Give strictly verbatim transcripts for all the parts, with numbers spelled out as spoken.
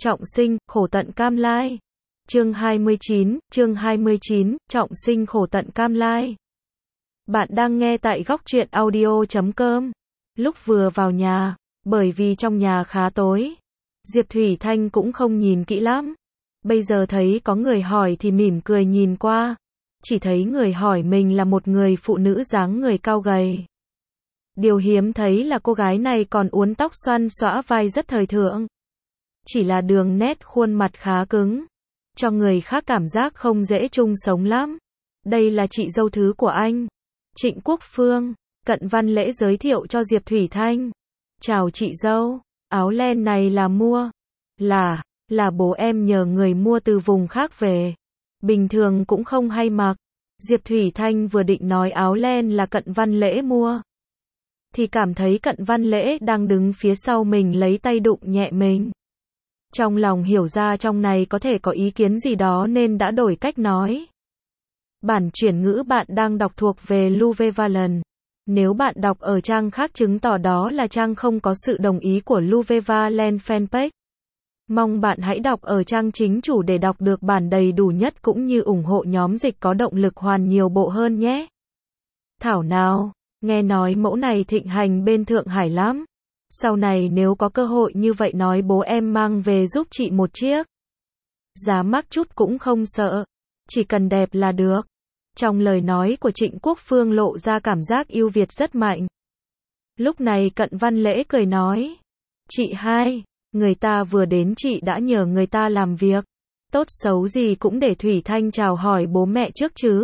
Trọng sinh, khổ tận cam lai. Chương hai mươi chín, chương hai mươi chín, trọng sinh khổ tận cam lai. Bạn đang nghe tại góc truyện audio chấm com. Lúc vừa vào nhà, bởi vì trong nhà khá tối, Diệp Thủy Thanh cũng không nhìn kỹ lắm. Bây giờ thấy có người hỏi thì mỉm cười nhìn qua. Chỉ thấy người hỏi mình là một người phụ nữ dáng người cao gầy. Điều hiếm thấy là cô gái này còn uốn tóc xoăn xõa vai rất thời thượng. Chỉ là đường nét khuôn mặt khá cứng, cho người khác cảm giác không dễ chung sống lắm. Đây là chị dâu thứ của anh, Trịnh Quốc Phương. Cận Văn Lễ giới thiệu cho Diệp Thủy Thanh. Chào chị dâu, áo len này là mua. Là, là bố em nhờ người mua từ vùng khác về. Bình thường cũng không hay mặc. Diệp Thủy Thanh vừa định nói áo len là Cận Văn Lễ mua, thì cảm thấy Cận Văn Lễ đang đứng phía sau mình lấy tay đụng nhẹ mình. Trong lòng hiểu ra trong này có thể có ý kiến gì đó nên đã đổi cách nói. Bản chuyển ngữ bạn đang đọc thuộc về Louve Valen. Nếu bạn đọc ở trang khác chứng tỏ đó là trang không có sự đồng ý của Louve Valen fanpage. Mong bạn hãy đọc ở trang chính chủ để đọc được bản đầy đủ nhất cũng như ủng hộ nhóm dịch có động lực hoàn nhiều bộ hơn nhé. Thảo nào, nghe nói mẫu này thịnh hành bên Thượng Hải lắm. Sau này nếu có cơ hội như vậy nói bố em mang về giúp chị một chiếc. Giá mắc chút cũng không sợ, chỉ cần đẹp là được. Trong lời nói của Trịnh Quốc Phương lộ ra cảm giác yêu Việt rất mạnh. Lúc này Cận Văn Lễ cười nói. Chị hai, người ta vừa đến chị đã nhờ người ta làm việc. Tốt xấu gì cũng để Thủy Thanh chào hỏi bố mẹ trước chứ.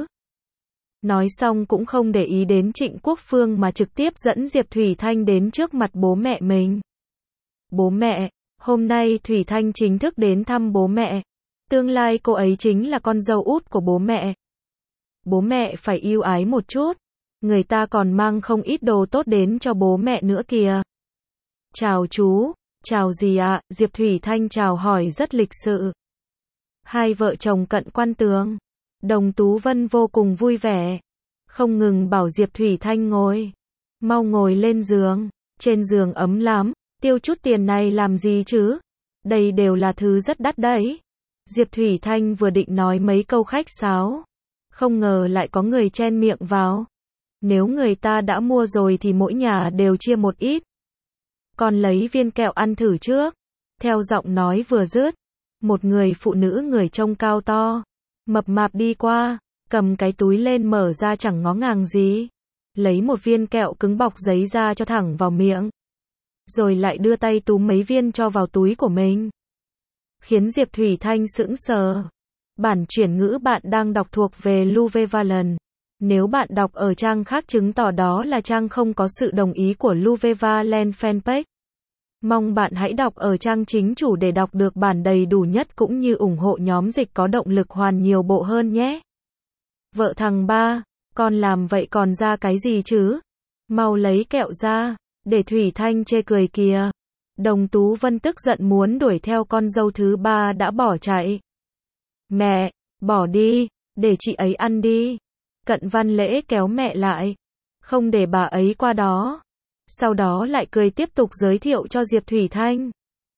Nói xong cũng không để ý đến Trịnh Quốc Phương mà trực tiếp dẫn Diệp Thủy Thanh đến trước mặt bố mẹ mình. Bố mẹ, hôm nay Thủy Thanh chính thức đến thăm bố mẹ. Tương lai cô ấy chính là con dâu út của bố mẹ. Bố mẹ phải yêu ái một chút. Người ta còn mang không ít đồ tốt đến cho bố mẹ nữa kìa. Chào chú, chào gì ạ? Diệp Thủy Thanh chào hỏi rất lịch sự. Hai vợ chồng Cận Quan Tường, Đồng Tú Vân vô cùng vui vẻ, không ngừng bảo Diệp Thủy Thanh ngồi. Mau ngồi lên giường, trên giường ấm lắm, tiêu chút tiền này làm gì chứ? Đây đều là thứ rất đắt đấy. Diệp Thủy Thanh vừa định nói mấy câu khách sáo, không ngờ lại có người chen miệng vào. Nếu người ta đã mua rồi thì mỗi nhà đều chia một ít. Còn lấy viên kẹo ăn thử trước. Theo giọng nói vừa dứt, một người phụ nữ người trông cao to, mập mạp đi qua, cầm cái túi lên mở ra chẳng ngó ngàng gì. Lấy một viên kẹo cứng bọc giấy ra cho thẳng vào miệng. Rồi lại đưa tay túm mấy viên cho vào túi của mình. Khiến Diệp Thủy Thanh sững sờ. Bản chuyển ngữ bạn đang đọc thuộc về Louve Valen. Nếu bạn đọc ở trang khác chứng tỏ đó là trang không có sự đồng ý của Louve Valen fanpage. Mong bạn hãy đọc ở trang chính chủ để đọc được bản đầy đủ nhất cũng như ủng hộ nhóm dịch có động lực hoàn nhiều bộ hơn nhé. Vợ thằng ba, con làm vậy còn ra cái gì chứ? Mau lấy kẹo ra, để Thủy Thanh chê cười kìa. Đồng Tú Vân tức giận muốn đuổi theo con dâu thứ ba đã bỏ chạy. Mẹ, bỏ đi, để chị ấy ăn đi. Cận Văn Lễ kéo mẹ lại, không để bà ấy qua đó. Sau đó lại cười tiếp tục giới thiệu cho Diệp Thủy Thanh.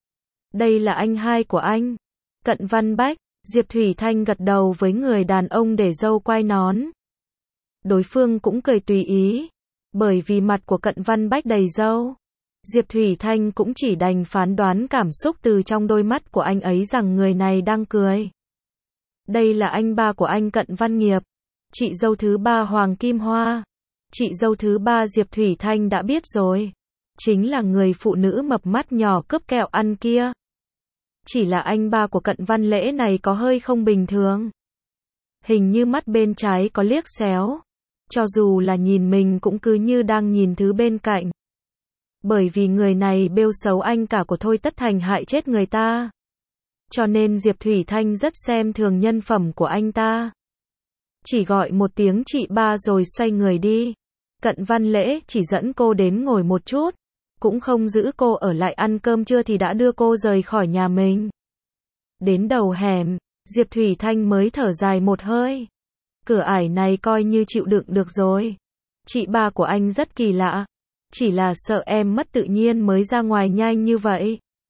Đây là anh hai của anh, Cận Văn Bách. Diệp Thủy Thanh gật đầu với người đàn ông để râu quai nón. Đối phương cũng cười tùy ý, bởi vì mặt của Cận Văn Bách đầy râu. Diệp Thủy Thanh cũng chỉ đành phán đoán cảm xúc từ trong đôi mắt của anh ấy rằng người này đang cười. Đây là anh ba của anh Cận Văn Nghiệp, chị dâu thứ ba Hoàng Kim Hoa. Chị dâu thứ ba Diệp Thủy Thanh đã biết rồi, chính là người phụ nữ mập mắt nhỏ cướp kẹo ăn kia. Chỉ là anh ba của Cận Văn Lễ này có hơi không bình thường. Hình như mắt bên trái có liếc xéo. Cho dù là nhìn mình cũng cứ như đang nhìn thứ bên cạnh. Bởi vì người này bêu xấu anh cả của Thôi Tất Thành hại chết người ta. Cho nên Diệp Thủy Thanh rất xem thường nhân phẩm của anh ta. Chỉ gọi một tiếng chị ba rồi xoay người đi. Cận Văn Lễ chỉ dẫn cô đến ngồi một chút, cũng không giữ cô ở lại ăn cơm trưa thì đã đưa cô rời khỏi nhà mình. Đến đầu hẻm, Diệp Thủy Thanh mới thở dài một hơi. Cửa ải này coi như chịu đựng được rồi. Chị ba của anh rất kỳ lạ, chỉ là sợ em mất tự nhiên mới ra ngoài nhanh như vậy.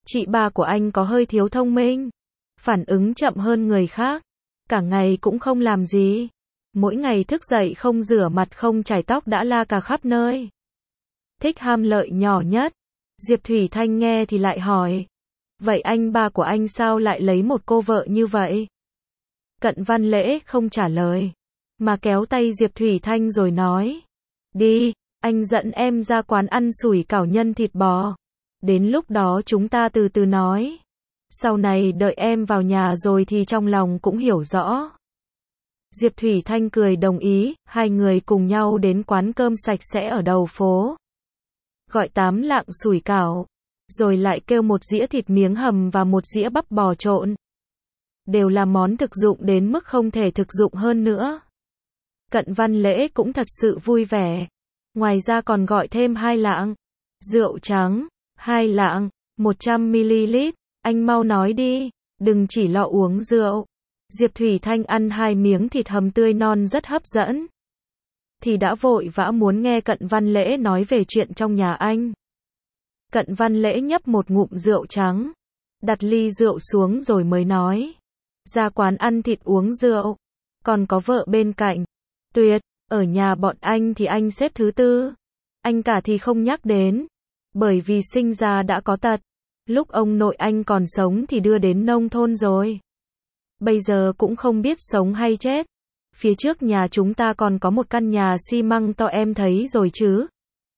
Chị ba của anh có hơi thiếu thông minh, phản ứng chậm hơn người khác, cả ngày cũng không làm gì. Mỗi ngày thức dậy không rửa mặt không chải tóc đã la cà khắp nơi. Thích ham lợi nhỏ nhất. Diệp Thủy Thanh nghe thì lại hỏi. Vậy anh ba của anh sao lại lấy một cô vợ như vậy? Cận Văn Lễ không trả lời, mà kéo tay Diệp Thủy Thanh rồi nói. Đi, anh dẫn em ra quán ăn sủi cảo nhân thịt bò. Đến lúc đó chúng ta từ từ nói. Sau này đợi em vào nhà rồi thì trong lòng cũng hiểu rõ. Diệp Thủy Thanh cười đồng ý, hai người cùng nhau đến quán cơm sạch sẽ ở đầu phố. Gọi tám lạng sủi cảo, rồi lại kêu một dĩa thịt miếng hầm và một dĩa bắp bò trộn. Đều là món thực dụng đến mức không thể thực dụng hơn nữa. Cận Văn Lễ cũng thật sự vui vẻ. Ngoài ra còn gọi thêm hai lạng rượu trắng, hai lạng, một trăm mi li lít. Anh mau nói đi, đừng chỉ lo uống rượu. Diệp Thủy Thanh ăn hai miếng thịt hầm tươi non rất hấp dẫn. Thì đã vội vã muốn nghe Cận Văn Lễ nói về chuyện trong nhà anh. Cận Văn Lễ nhấp một ngụm rượu trắng, đặt ly rượu xuống rồi mới nói. Ra quán ăn thịt uống rượu, còn có vợ bên cạnh. Tuyệt, ở nhà bọn anh thì anh xếp thứ tư. Anh cả thì không nhắc đến, bởi vì sinh ra đã có tật. Lúc ông nội anh còn sống thì đưa đến nông thôn rồi. Bây giờ cũng không biết sống hay chết. Phía trước nhà chúng ta còn có một căn nhà xi măng to em thấy rồi chứ.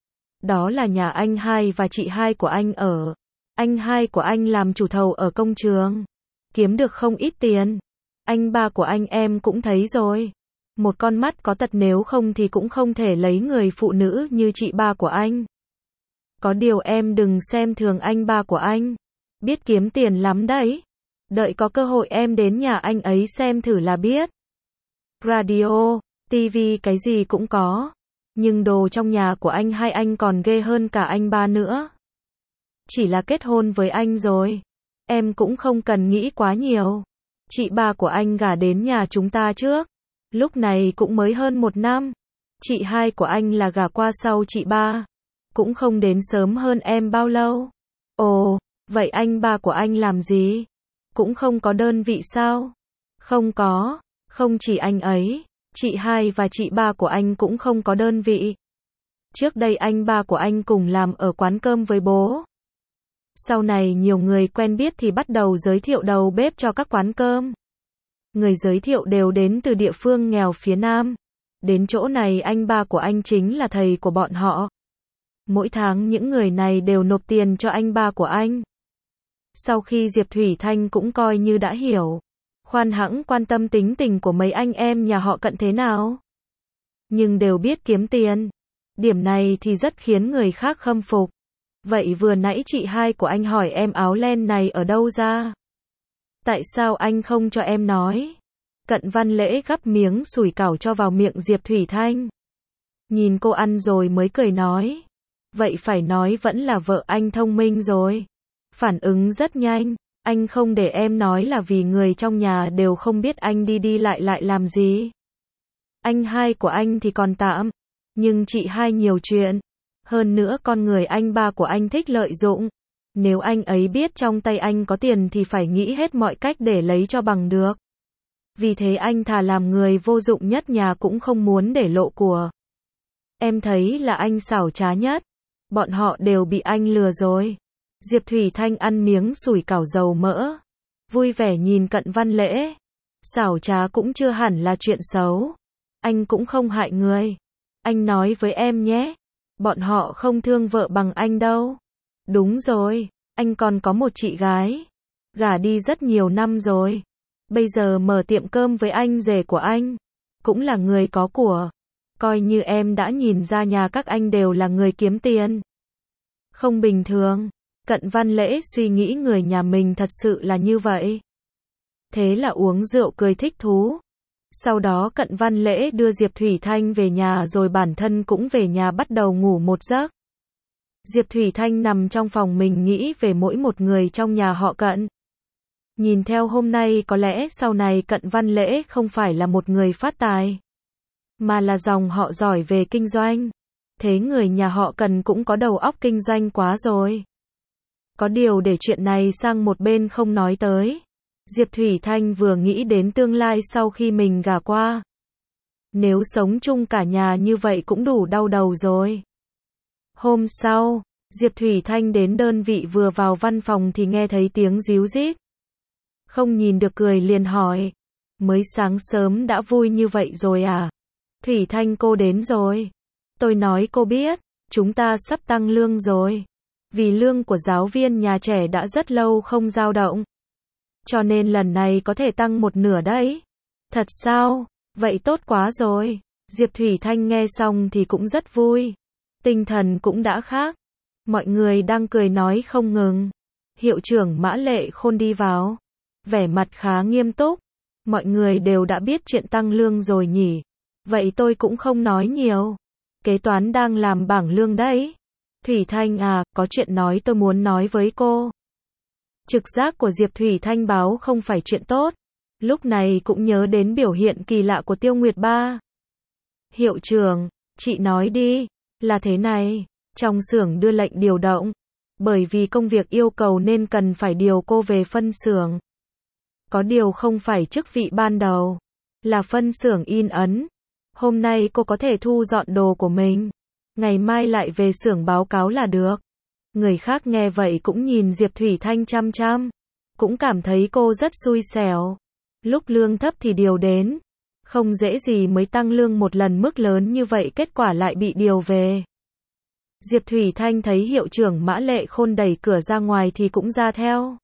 Đó là nhà anh hai và chị hai của anh ở. Anh hai của anh làm chủ thầu ở công trường. Kiếm được không ít tiền. Anh ba của anh em cũng thấy rồi. Một con mắt có tật, nếu không thì cũng không thể lấy người phụ nữ như chị ba của anh. Có điều em đừng xem thường anh ba của anh. Biết kiếm tiền lắm đấy. Đợi có cơ hội em đến nhà anh ấy xem thử là biết. Radio, tivi cái gì cũng có. Nhưng đồ trong nhà của anh hai anh còn ghê hơn cả anh ba nữa. Chỉ là kết hôn với anh rồi. Em cũng không cần nghĩ quá nhiều. Chị ba của anh gả đến nhà chúng ta trước. Lúc này cũng mới hơn một năm. Chị hai của anh là gả qua sau chị ba. Cũng không đến sớm hơn em bao lâu. Ồ, vậy anh ba của anh làm gì? Cũng không có đơn vị sao? Không có, không chỉ anh ấy, chị hai và chị ba của anh cũng không có đơn vị. Trước đây anh ba của anh cùng làm ở quán cơm với bố. Sau này nhiều người quen biết thì bắt đầu giới thiệu đầu bếp cho các quán cơm. Người giới thiệu đều đến từ địa phương nghèo phía Nam. Đến chỗ này anh ba của anh chính là thầy của bọn họ. Mỗi tháng những người này đều nộp tiền cho anh ba của anh. Sau khi Diệp Thủy Thanh cũng coi như đã hiểu, khoan hẵng quan tâm tính tình của mấy anh em nhà họ Cận thế nào. Nhưng đều biết kiếm tiền. Điểm này thì rất khiến người khác khâm phục. Vậy vừa nãy chị hai của anh hỏi em áo len này ở đâu ra? Tại sao anh không cho em nói? Cận Văn Lễ gắp miếng sủi cảo cho vào miệng Diệp Thủy Thanh. Nhìn cô ăn rồi mới cười nói. Vậy phải nói vẫn là vợ anh thông minh rồi. Phản ứng rất nhanh. Anh không để em nói là vì người trong nhà đều không biết anh đi đi lại lại làm gì. Anh hai của anh thì còn tạm. Nhưng chị hai nhiều chuyện. Hơn nữa con người anh ba của anh thích lợi dụng. Nếu anh ấy biết trong tay anh có tiền thì phải nghĩ hết mọi cách để lấy cho bằng được. Vì thế anh thà làm người vô dụng nhất nhà cũng không muốn để lộ của. Em thấy là anh xảo trá nhất. Bọn họ đều bị anh lừa rồi. Diệp Thủy Thanh ăn miếng sủi cảo dầu mỡ. Vui vẻ nhìn Cận Văn Lễ. Xảo trá cũng chưa hẳn là chuyện xấu. Anh cũng không hại người. Anh nói với em nhé. Bọn họ không thương vợ bằng anh đâu. Đúng rồi. Anh còn có một chị gái. Gả đi rất nhiều năm rồi. Bây giờ mở tiệm cơm với anh rể của anh. Cũng là người có của. Coi như em đã nhìn ra nhà các anh đều là người kiếm tiền. Không bình thường. Cận Văn Lễ suy nghĩ người nhà mình thật sự là như vậy. Thế là uống rượu cười thích thú. Sau đó Cận Văn Lễ đưa Diệp Thủy Thanh về nhà rồi bản thân cũng về nhà bắt đầu ngủ một giấc. Diệp Thủy Thanh nằm trong phòng mình nghĩ về mỗi một người trong nhà họ Cận. Nhìn theo hôm nay có lẽ sau này Cận Văn Lễ không phải là một người phát tài, mà là dòng họ giỏi về kinh doanh. Thế người nhà họ Cận cũng có đầu óc kinh doanh quá rồi. Có điều để chuyện này sang một bên không nói tới. Diệp Thủy Thanh vừa nghĩ đến tương lai sau khi mình gả qua. Nếu sống chung cả nhà như vậy cũng đủ đau đầu rồi. Hôm sau, Diệp Thủy Thanh đến đơn vị vừa vào văn phòng thì nghe thấy tiếng ríu rít. Không nhìn được cười liền hỏi. Mới sáng sớm đã vui như vậy rồi à? Thủy Thanh cô đến rồi. Tôi nói cô biết, chúng ta sắp tăng lương rồi. Vì lương của giáo viên nhà trẻ đã rất lâu không dao động. Cho nên lần này có thể tăng một nửa đấy. Thật sao? Vậy tốt quá rồi. Diệp Thủy Thanh nghe xong thì cũng rất vui. Tinh thần cũng đã khác. Mọi người đang cười nói không ngừng. Hiệu trưởng Mã Lệ Khôn đi vào. Vẻ mặt khá nghiêm túc. Mọi người đều đã biết chuyện tăng lương rồi nhỉ. Vậy tôi cũng không nói nhiều. Kế toán đang làm bảng lương đấy. Thủy Thanh à, có chuyện nói tôi muốn nói với cô. Trực giác của Diệp Thủy Thanh báo không phải chuyện tốt. Lúc này cũng nhớ đến biểu hiện kỳ lạ của Tiêu Nguyệt Ba. Hiệu trưởng, chị nói đi, là thế này, trong xưởng đưa lệnh điều động. Bởi vì công việc yêu cầu nên cần phải điều cô về phân xưởng. Có điều không phải chức vị ban đầu, là phân xưởng in ấn. Hôm nay cô có thể thu dọn đồ của mình. Ngày mai lại về xưởng báo cáo là được. Người khác nghe vậy cũng nhìn Diệp Thủy Thanh chăm chăm. Cũng cảm thấy cô rất xui xẻo. Lúc lương thấp thì điều đến. Không dễ gì mới tăng lương một lần mức lớn như vậy kết quả lại bị điều về. Diệp Thủy Thanh thấy hiệu trưởng Mã Lệ Khôn đẩy cửa ra ngoài thì cũng ra theo.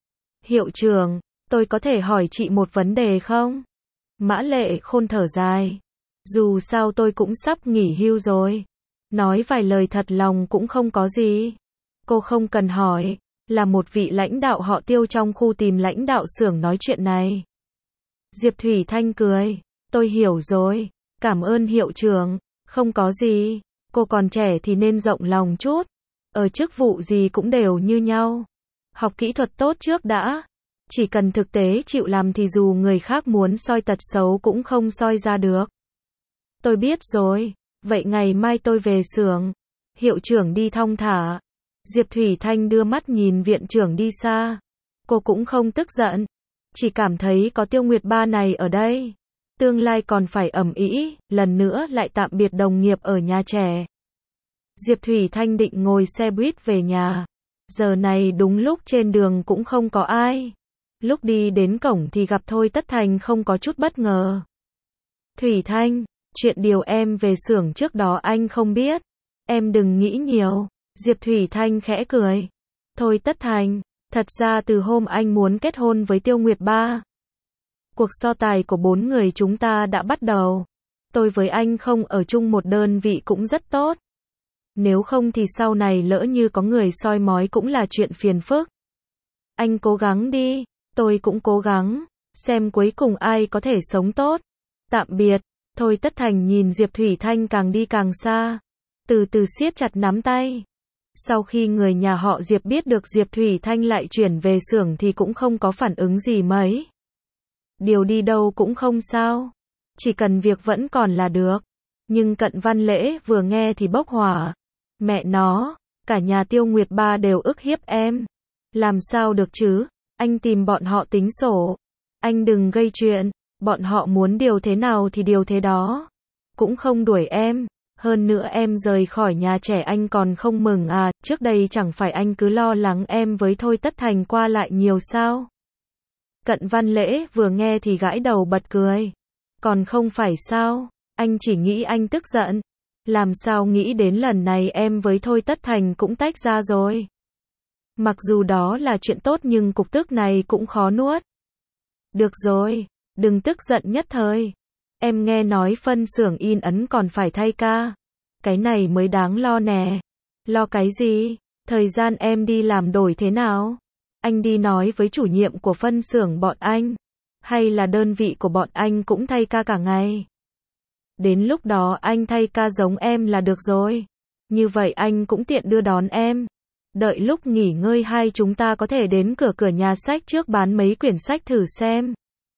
Hiệu trưởng, tôi có thể hỏi chị một vấn đề không? Mã Lệ Khôn thở dài. Dù sao tôi cũng sắp nghỉ hưu rồi. Nói vài lời thật lòng cũng không có gì. Cô không cần hỏi, là một vị lãnh đạo họ Tiêu trong khu tìm lãnh đạo xưởng nói chuyện này. Diệp Thủy Thanh cười, tôi hiểu rồi, cảm ơn hiệu trưởng, không có gì, cô còn trẻ thì nên rộng lòng chút, ở chức vụ gì cũng đều như nhau. Học kỹ thuật tốt trước đã, chỉ cần thực tế chịu làm thì dù người khác muốn soi tật xấu cũng không soi ra được. Tôi biết rồi, vậy ngày mai tôi về xưởng. Hiệu trưởng đi thong thả. Diệp Thủy Thanh đưa mắt nhìn viện trưởng đi xa. Cô cũng không tức giận, chỉ cảm thấy có Tiêu Nguyệt Ba này ở đây. Tương lai còn phải ầm ĩ, lần nữa lại tạm biệt đồng nghiệp ở nhà trẻ. Diệp Thủy Thanh định ngồi xe buýt về nhà. Giờ này đúng lúc trên đường cũng không có ai. Lúc đi đến cổng thì gặp Thôi Tất Thành không có chút bất ngờ. Thủy Thanh, chuyện điều em về xưởng trước đó anh không biết. Em đừng nghĩ nhiều. Diệp Thủy Thanh khẽ cười. Thôi Tất Thành, thật ra từ hôm anh muốn kết hôn với Tiêu Nguyệt Ba, cuộc so tài của bốn người chúng ta đã bắt đầu. Tôi với anh không ở chung một đơn vị cũng rất tốt. Nếu không thì sau này lỡ như có người soi mói cũng là chuyện phiền phức. Anh cố gắng đi, tôi cũng cố gắng, xem cuối cùng ai có thể sống tốt. Tạm biệt. Thôi Tất Thành nhìn Diệp Thủy Thanh càng đi càng xa, từ từ siết chặt nắm tay. Sau khi người nhà họ Diệp biết được Diệp Thủy Thanh lại chuyển về xưởng thì cũng không có phản ứng gì mấy. Điều đi đâu cũng không sao, chỉ cần việc vẫn còn là được. Nhưng Cận Văn Lễ vừa nghe thì bốc hỏa. Mẹ nó, cả nhà Tiêu Nguyệt Ba đều ức hiếp em. Làm sao được chứ, anh tìm bọn họ tính sổ. Anh đừng gây chuyện, bọn họ muốn điều thế nào thì điều thế đó. Cũng không đuổi em. Hơn nữa em rời khỏi nhà trẻ anh còn không mừng à, trước đây chẳng phải anh cứ lo lắng em với Thôi Tất Thành qua lại nhiều sao? Cận Văn Lễ vừa nghe thì gãi đầu bật cười. Còn không phải sao, anh chỉ nghĩ anh tức giận. Làm sao nghĩ đến lần này em với Thôi Tất Thành cũng tách ra rồi. Mặc dù đó là chuyện tốt nhưng cục tức này cũng khó nuốt. Được rồi, đừng tức giận nhất thời. Em nghe nói phân xưởng in ấn còn phải thay ca. Cái này mới đáng lo nè. Lo cái gì? Thời gian em đi làm đổi thế nào? Anh đi nói với chủ nhiệm của phân xưởng bọn anh. Hay là đơn vị của bọn anh cũng thay ca cả ngày? Đến lúc đó anh thay ca giống em là được rồi. Như vậy anh cũng tiện đưa đón em. Đợi lúc nghỉ ngơi hai chúng ta có thể đến cửa cửa nhà sách trước bán mấy quyển sách thử xem.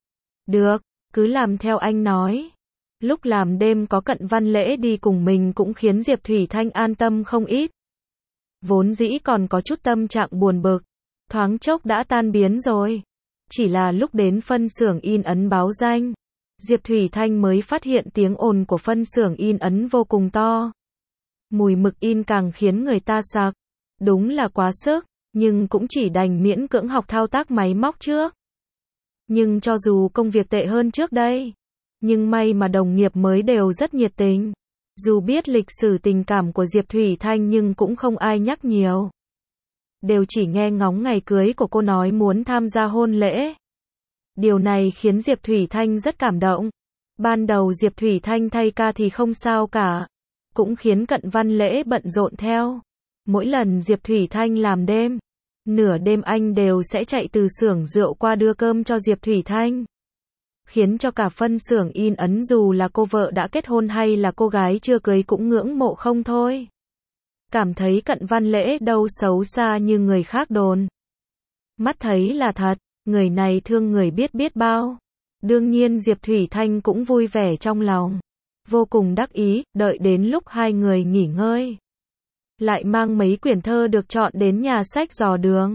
Được, cứ làm theo anh nói. Lúc làm đêm có Cận Văn Lễ đi cùng mình cũng khiến Diệp Thủy Thanh an tâm không ít. Vốn dĩ còn có chút tâm trạng buồn bực, thoáng chốc đã tan biến rồi. Chỉ là lúc đến phân xưởng in ấn báo danh, Diệp Thủy Thanh mới phát hiện tiếng ồn của phân xưởng in ấn vô cùng to. Mùi mực in càng khiến người ta sặc. Đúng là quá sức, nhưng cũng chỉ đành miễn cưỡng học thao tác máy móc trước. Nhưng cho dù công việc tệ hơn trước đây, nhưng may mà đồng nghiệp mới đều rất nhiệt tình. Dù biết lịch sử tình cảm của Diệp Thủy Thanh nhưng cũng không ai nhắc nhiều. Đều chỉ nghe ngóng ngày cưới của cô nói muốn tham gia hôn lễ. Điều này khiến Diệp Thủy Thanh rất cảm động. Ban đầu Diệp Thủy Thanh thay ca thì không sao cả, cũng khiến Cận Văn Lễ bận rộn theo. Mỗi lần Diệp Thủy Thanh làm đêm, nửa đêm anh đều sẽ chạy từ xưởng rượu qua đưa cơm cho Diệp Thủy Thanh. Khiến cho cả phân xưởng in ấn dù là cô vợ đã kết hôn hay là cô gái chưa cưới cũng ngưỡng mộ không thôi. Cảm thấy Cận Văn Lễ đâu xấu xa như người khác đồn. Mắt thấy là thật, người này thương người biết biết bao. Đương nhiên Diệp Thủy Thanh cũng vui vẻ trong lòng. Vô cùng đắc ý, đợi đến lúc hai người nghỉ ngơi. Lại mang mấy quyển thơ được chọn đến nhà sách dò đường.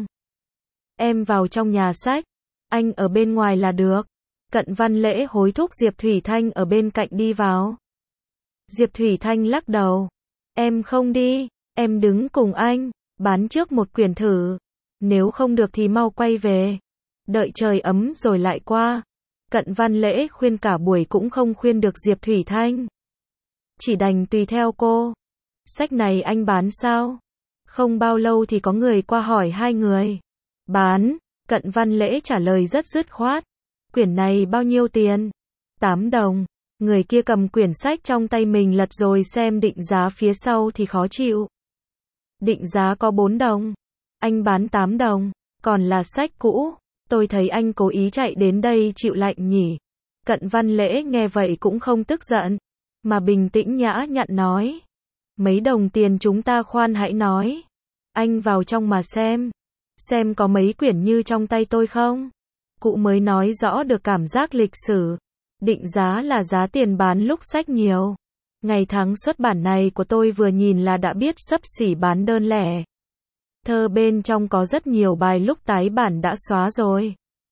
Em vào trong nhà sách, anh ở bên ngoài là được. Cận Văn Lễ hối thúc Diệp Thủy Thanh ở bên cạnh đi vào. Diệp Thủy Thanh lắc đầu. Em không đi, em đứng cùng anh, bán trước một quyển thử. Nếu không được thì mau quay về. Đợi trời ấm rồi lại qua. Cận Văn Lễ khuyên cả buổi cũng không khuyên được Diệp Thủy Thanh. Chỉ đành tùy theo cô. Sách này anh bán sao? Không bao lâu thì có người qua hỏi hai người. Bán, Cận Văn Lễ trả lời rất dứt khoát. Quyển này bao nhiêu tiền? tám đồng. Người kia cầm quyển sách trong tay mình lật rồi xem định giá phía sau thì khó chịu. Định giá có bốn đồng. Anh bán tám đồng. Còn là sách cũ. Tôi thấy anh cố ý chạy đến đây chịu lạnh nhỉ. Cận Văn Lễ nghe vậy cũng không tức giận, mà bình tĩnh nhã nhặn nói. Mấy đồng tiền chúng ta khoan hãy nói. Anh vào trong mà xem. Xem có mấy quyển như trong tay tôi không? Cụ mới nói rõ được cảm giác lịch sử. Định giá là giá tiền bán lúc sách nhiều. Ngày tháng xuất bản này của tôi vừa nhìn là đã biết xấp xỉ bán đơn lẻ. Thơ bên trong có rất nhiều bài lúc tái bản đã xóa rồi.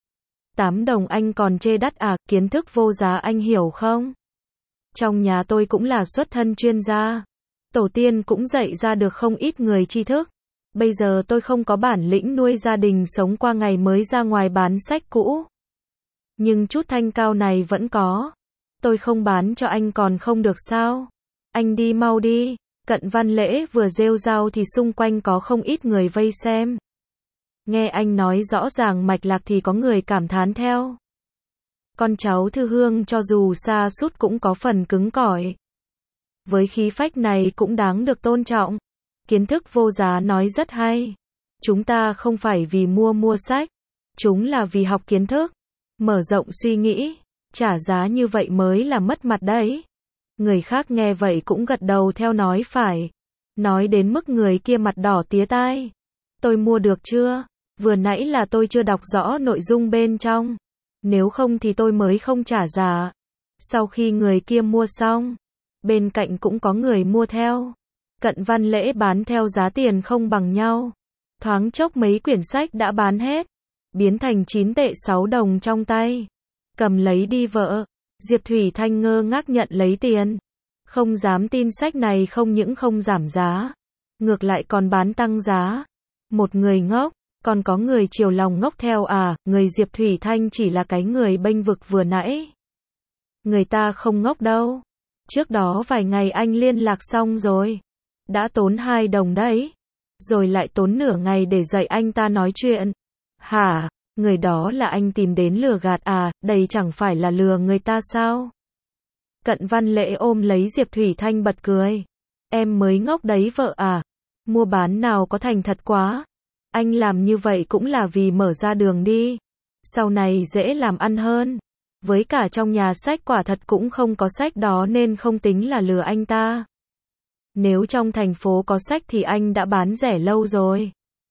tám đồng anh còn chê đắt à, kiến thức vô giá anh hiểu không? Trong nhà tôi cũng là xuất thân chuyên gia. Tổ tiên cũng dạy ra được không ít người tri thức. Bây giờ tôi không có bản lĩnh nuôi gia đình sống qua ngày mới ra ngoài bán sách cũ. Nhưng chút thanh cao này vẫn có. Tôi không bán cho anh còn không được sao? Anh đi mau đi. Cận Văn Lễ vừa rêu rao thì xung quanh có không ít người vây xem. Nghe anh nói rõ ràng mạch lạc thì có người cảm thán theo. Con cháu Thư Hương cho dù xa sút cũng có phần cứng cỏi. Với khí phách này cũng đáng được tôn trọng. Kiến thức vô giá nói rất hay. Chúng ta không phải vì mua mua sách. Chúng là vì học kiến thức. Mở rộng suy nghĩ. Trả giá như vậy mới là mất mặt đấy. Người khác nghe vậy cũng gật đầu theo nói phải. Nói đến mức người kia mặt đỏ tía tai. Tôi mua được chưa? Vừa nãy là tôi chưa đọc rõ nội dung bên trong. Nếu không thì tôi mới không trả giá. Sau khi người kia mua xong, bên cạnh cũng có người mua theo. Cận Văn Lễ bán theo giá tiền không bằng nhau. Thoáng chốc mấy quyển sách đã bán hết. Biến thành chín tệ sáu đồng trong tay. Cầm lấy đi vợ. Diệp Thủy Thanh ngơ ngác nhận lấy tiền. Không dám tin sách này không những không giảm giá. Ngược lại còn bán tăng giá. Một người ngốc, còn có người chiều lòng ngốc theo à, người Diệp Thủy Thanh chỉ là cái người bênh vực vừa nãy. Người ta không ngốc đâu. Trước đó vài ngày anh liên lạc xong rồi. Đã tốn hai đồng đấy. Rồi lại tốn nửa ngày để dạy anh ta nói chuyện. Hả? Người đó là anh tìm đến lừa gạt à, đây chẳng phải là lừa người ta sao? Cận Văn Lễ ôm lấy Diệp Thủy Thanh bật cười. Em mới ngốc đấy vợ à? Mua bán nào có thành thật quá. Anh làm như vậy cũng là vì mở ra đường đi. Sau này dễ làm ăn hơn. Với cả trong nhà sách quả thật cũng không có sách đó nên không tính là lừa anh ta. Nếu trong thành phố có sách thì anh đã bán rẻ lâu rồi.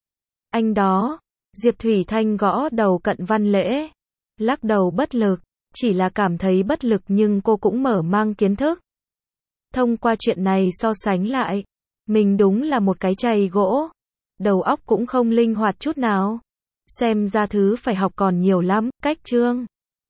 Anh đó. Diệp Thủy Thanh gõ đầu Cận Văn Lễ. Lắc đầu bất lực. Chỉ là cảm thấy bất lực nhưng cô cũng mở mang kiến thức. Thông qua chuyện này so sánh lại. Mình đúng là một cái chày gỗ. Đầu óc cũng không linh hoạt chút nào. Xem ra thứ phải học còn nhiều lắm, cách chương.